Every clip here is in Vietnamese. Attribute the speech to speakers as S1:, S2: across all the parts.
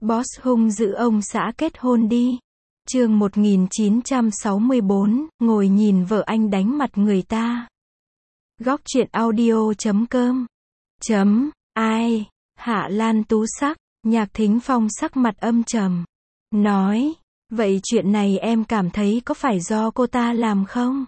S1: Boss hung dữ ông xã kết hôn đi. Chương 1964, ngồi nhìn vợ anh đánh mặt người ta. Góc truyện audio.com. Ai? Hạ Lan Tú sắc, Nhạc Thính Phong sắc mặt âm trầm. Nói, vậy chuyện này em cảm thấy có phải do cô ta làm không?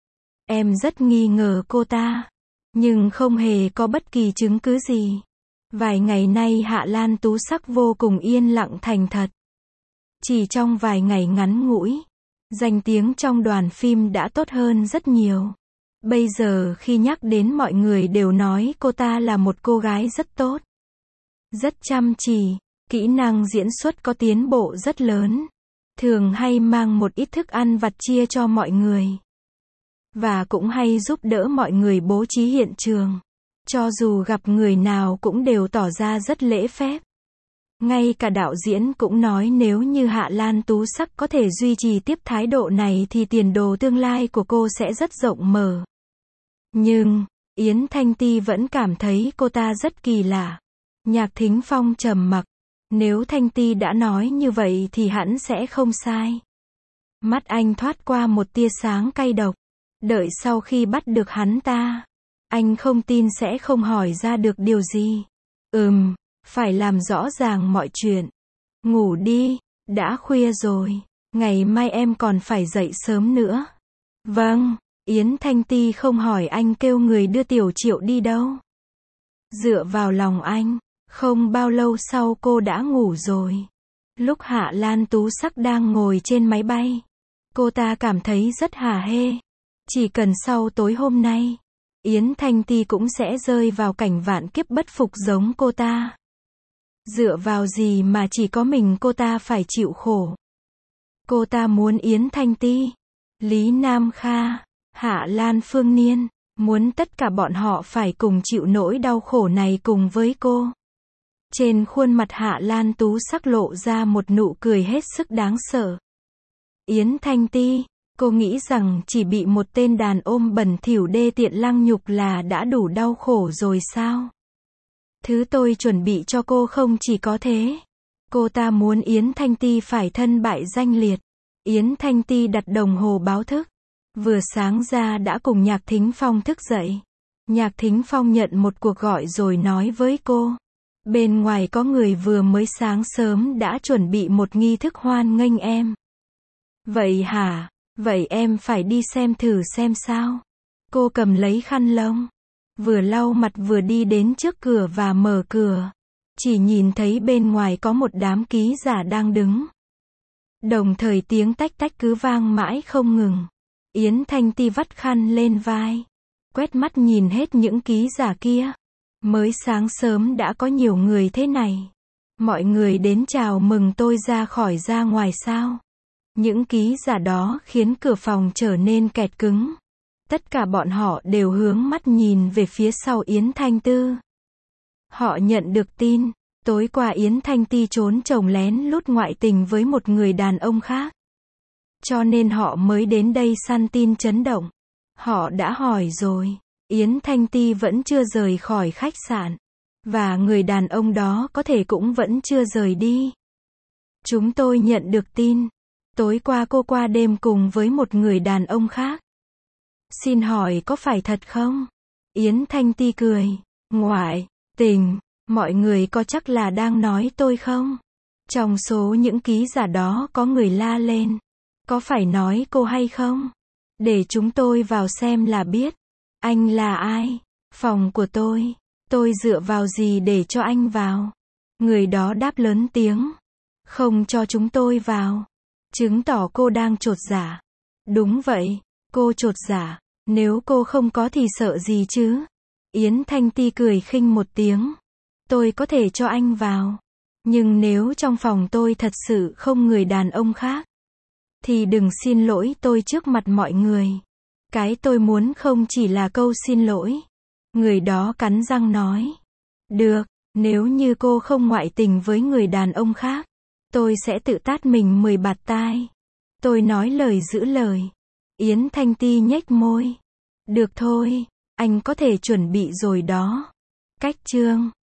S1: Em rất nghi ngờ cô ta, nhưng không hề có bất kỳ chứng cứ gì. Vài ngày nay Hạ Lan Tú sắc vô cùng yên lặng thành thật. Chỉ trong vài ngày ngắn ngủi, danh tiếng trong đoàn phim đã tốt hơn rất nhiều. Bây giờ khi nhắc đến mọi người đều nói cô ta là một cô gái rất tốt. Rất chăm chỉ, kỹ năng diễn xuất có tiến bộ rất lớn. Thường hay mang một ít thức ăn vặt chia cho mọi người. Và cũng hay giúp đỡ mọi người bố trí hiện trường. Cho dù gặp người nào cũng đều tỏ ra rất lễ phép. Ngay cả đạo diễn cũng nói nếu như Hạ Lan Tú sắc có thể duy trì tiếp thái độ này thì tiền đồ tương lai của cô sẽ rất rộng mở. Nhưng, Yến Thanh Ti vẫn cảm thấy cô ta rất kỳ lạ. Nhạc Thính Phong trầm mặc. Nếu Thanh Ti đã nói như vậy thì hẳn sẽ không sai. Mắt anh thoát qua một tia sáng cay độc. Đợi sau khi bắt được hắn ta, anh không tin sẽ không hỏi ra được điều gì. Phải làm rõ ràng mọi chuyện. Ngủ đi, đã khuya rồi. Ngày mai em còn phải dậy sớm nữa. Vâng, Yến Thanh Ti không hỏi anh kêu người đưa Tiểu Triệu đi đâu. Dựa vào lòng anh, không bao lâu sau cô đã ngủ rồi. Lúc Hạ Lan Tú sắc đang ngồi trên máy bay, cô ta cảm thấy rất hả hê. Chỉ cần sau tối hôm nay, Yến Thanh Ti cũng sẽ rơi vào cảnh vạn kiếp bất phục giống cô ta. Dựa vào gì mà chỉ có mình cô ta phải chịu khổ? Cô ta muốn Yến Thanh Ti, Lý Nam Kha, Hạ Lan Phương Niên, muốn tất cả bọn họ phải cùng chịu nỗi đau khổ này cùng với cô. Trên khuôn mặt Hạ Lan Tú sắc lộ ra một nụ cười hết sức đáng sợ. Yến Thanh Ti, cô nghĩ rằng chỉ bị một tên đàn ôm bẩn thỉu đê tiện lăng nhục là đã đủ đau khổ rồi sao? Thứ tôi chuẩn bị cho cô không chỉ có thế. Cô ta muốn Yến Thanh Ti phải thân bại danh liệt. Yến Thanh Ti đặt đồng hồ báo thức. Vừa sáng ra đã cùng Nhạc Thính Phong thức dậy. Nhạc Thính Phong nhận một cuộc gọi rồi nói với cô. Bên ngoài có người vừa mới sáng sớm đã chuẩn bị một nghi thức hoan nghênh em. Vậy hả? Vậy em phải đi xem thử xem sao. Cô cầm lấy khăn lông. Vừa lau mặt vừa đi đến trước cửa và mở cửa. Chỉ nhìn thấy bên ngoài có một đám ký giả đang đứng. Đồng thời tiếng tách tách cứ vang mãi không ngừng. Yến Thanh Ti vắt khăn lên vai. Quét mắt nhìn hết những ký giả kia. Mới sáng sớm đã có nhiều người thế này. Mọi người đến chào mừng tôi ra ngoài sao? Những ký giả đó khiến cửa phòng trở nên kẹt cứng. Tất cả bọn họ đều hướng mắt nhìn về phía sau Yến Thanh Tư. Họ nhận được tin, tối qua Yến Thanh Ti trốn chồng lén lút ngoại tình với một người đàn ông khác. Cho nên họ mới đến đây săn tin chấn động. Họ đã hỏi rồi, Yến Thanh Ti vẫn chưa rời khỏi khách sạn. Và người đàn ông đó có thể cũng vẫn chưa rời đi. Chúng tôi nhận được tin, tối qua cô qua đêm cùng với một người đàn ông khác. Xin hỏi có phải thật không? Yến Thanh Ti cười. Ngoại tình, mọi người có chắc là đang nói tôi không? Trong số những ký giả đó có người la lên. Có phải nói cô hay không? Để chúng tôi vào xem là biết. Anh là ai? Phòng của tôi dựa vào gì để cho anh vào? Người đó đáp lớn tiếng. Không cho chúng tôi vào. Chứng tỏ cô đang chột dạ. Đúng vậy, cô chột dạ. Nếu cô không có thì sợ gì chứ? Yến Thanh Ti cười khinh một tiếng. Tôi có thể cho anh vào. Nhưng nếu trong phòng tôi thật sự không người đàn ông khác, thì đừng xin lỗi tôi trước mặt mọi người. Cái tôi muốn không chỉ là câu xin lỗi. Người đó cắn răng nói. Được, nếu như cô không ngoại tình với người đàn ông khác, tôi sẽ tự tát mình 10 bạt tai. Tôi nói lời giữ lời. Yến Thanh Ti nhếch môi. Được thôi, anh có thể chuẩn bị rồi đó. Cách chương